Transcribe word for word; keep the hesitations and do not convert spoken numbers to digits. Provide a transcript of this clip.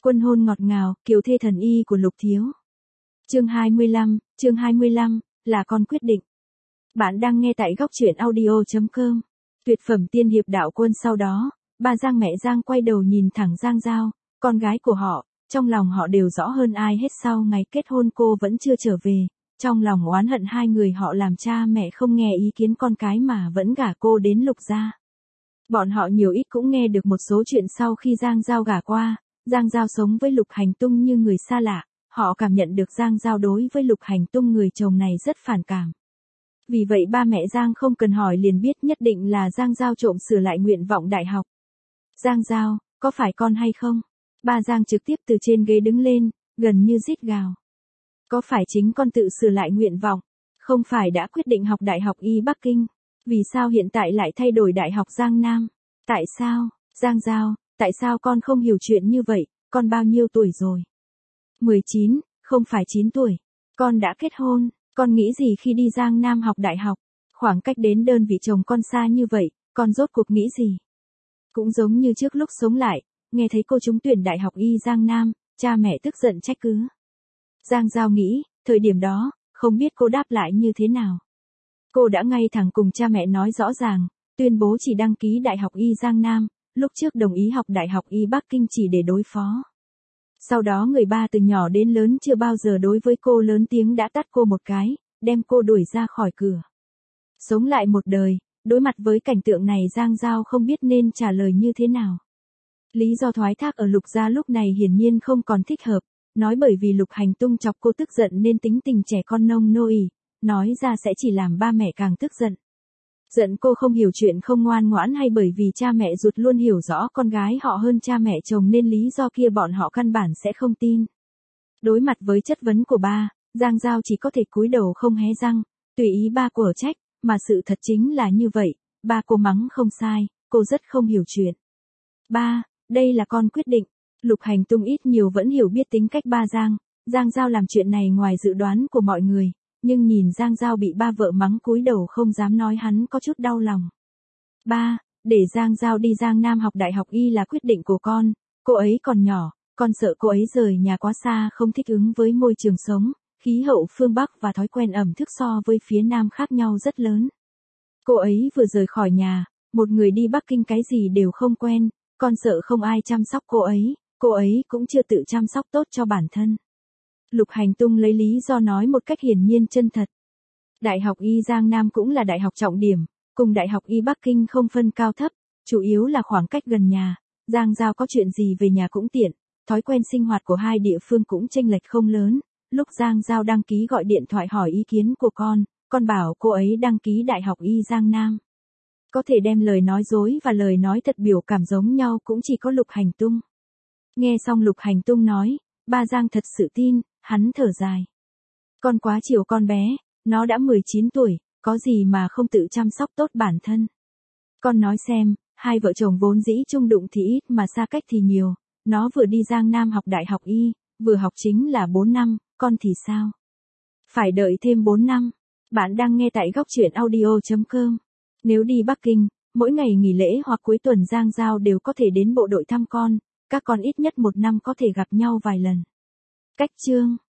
Quân hôn ngọt ngào, kiều thê thần y của Lục Thiếu. Chương hai mươi lăm, chương hai mươi lăm, là con quyết định. Bạn đang nghe tại góc truyện audio chấm com. Tuyệt phẩm tiên hiệp đạo quân. Sau đó, ba Giang mẹ Giang quay đầu nhìn thẳng Giang Giao, con gái của họ, trong lòng họ đều rõ hơn ai hết sau ngày kết hôn cô vẫn chưa trở về, trong lòng oán hận hai người họ làm cha mẹ không nghe ý kiến con cái mà vẫn gả cô đến Lục gia. Bọn họ nhiều ít cũng nghe được một số chuyện sau khi Giang Giao gả qua, Giang Giao sống với Lục Hành Tung như người xa lạ, họ cảm nhận được Giang Giao đối với Lục Hành Tung người chồng này rất phản cảm. Vì vậy ba mẹ Giang không cần hỏi liền biết nhất định là Giang Giao trộm sửa lại nguyện vọng đại học. Giang Giao, có phải con hay không? Ba Giang trực tiếp từ trên ghế đứng lên, gần như rít gào. Có phải chính con tự sửa lại nguyện vọng? Không phải đã quyết định học Đại học Y Bắc Kinh? Vì sao hiện tại lại thay đổi Đại học Giang Nam? Tại sao? Giang Giao, tại sao con không hiểu chuyện như vậy? Con bao nhiêu tuổi rồi? mười chín, không phải chín tuổi. Con đã kết hôn, con nghĩ gì khi đi Giang Nam học đại học? Khoảng cách đến đơn vị chồng con xa như vậy, con rốt cuộc nghĩ gì? Cũng giống như trước lúc sống lại, nghe thấy cô trúng tuyển Đại học Y Giang Nam, cha mẹ tức giận trách cứ. Giang Giao nghĩ, thời điểm đó, không biết cô đáp lại như thế nào. Cô đã ngay thẳng cùng cha mẹ nói rõ ràng, tuyên bố chỉ đăng ký Đại học Y Giang Nam, lúc trước đồng ý học Đại học Y Bắc Kinh chỉ để đối phó. Sau đó người ba từ nhỏ đến lớn chưa bao giờ đối với cô lớn tiếng đã tát cô một cái, đem cô đuổi ra khỏi cửa. Sống lại một đời, đối mặt với cảnh tượng này Giang Giao không biết nên trả lời như thế nào. Lý do thoái thác ở Lục gia lúc này hiển nhiên không còn thích hợp, nói bởi vì Lục Hành Tung chọc cô tức giận nên tính tình trẻ con nông nôi, nói ra sẽ chỉ làm ba mẹ càng tức giận. Giận cô không hiểu chuyện không ngoan ngoãn hay bởi vì cha mẹ ruột luôn hiểu rõ con gái họ hơn cha mẹ chồng nên lý do kia bọn họ căn bản sẽ không tin. Đối mặt với chất vấn của ba, Giang Giao chỉ có thể cúi đầu không hé răng, tùy ý ba của trách, mà sự thật chính là như vậy, ba cô mắng không sai, cô rất không hiểu chuyện. Ba, đây là con quyết định. Lục Hành Tung ít nhiều vẫn hiểu biết tính cách ba Giang, Giang Giao làm chuyện này ngoài dự đoán của mọi người. Nhưng nhìn Giang Giao bị ba vợ mắng cúi đầu không dám nói hắn có chút đau lòng. Ba, để Giang Giao đi Giang Nam học Đại học Y là quyết định của con, cô ấy còn nhỏ, con sợ cô ấy rời nhà quá xa không thích ứng với môi trường sống, khí hậu phương Bắc và thói quen ẩm thức so với phía Nam khác nhau rất lớn. Cô ấy vừa rời khỏi nhà, một người đi Bắc Kinh cái gì đều không quen, con sợ không ai chăm sóc cô ấy, cô ấy cũng chưa tự chăm sóc tốt cho bản thân. Lục Hành Tung lấy lý do nói một cách hiển nhiên chân thật. Đại học Y Giang Nam cũng là đại học trọng điểm, cùng Đại học Y Bắc Kinh không phân cao thấp, chủ yếu là khoảng cách gần nhà, Giang Giao có chuyện gì về nhà cũng tiện, thói quen sinh hoạt của hai địa phương cũng chênh lệch không lớn. Lúc Giang Giao đăng ký gọi điện thoại hỏi ý kiến của con, con bảo cô ấy đăng ký Đại học Y Giang Nam. Có thể đem lời nói dối và lời nói thật biểu cảm giống nhau cũng chỉ có Lục Hành Tung. Nghe xong Lục Hành Tung nói, ba Giang thật sự tin. Hắn thở dài. Con quá chiều con bé, nó đã mười chín tuổi, có gì mà không tự chăm sóc tốt bản thân. Con nói xem, hai vợ chồng vốn dĩ chung đụng thì ít mà xa cách thì nhiều, nó vừa đi Giang Nam học Đại học Y, vừa học chính là bốn năm, con thì sao? Phải đợi thêm bốn năm. Bạn đang nghe tại góc truyện audio chấm com. Nếu đi Bắc Kinh, mỗi ngày nghỉ lễ hoặc cuối tuần Giang Giao đều có thể đến bộ đội thăm con, các con ít nhất một năm có thể gặp nhau vài lần. Cách chương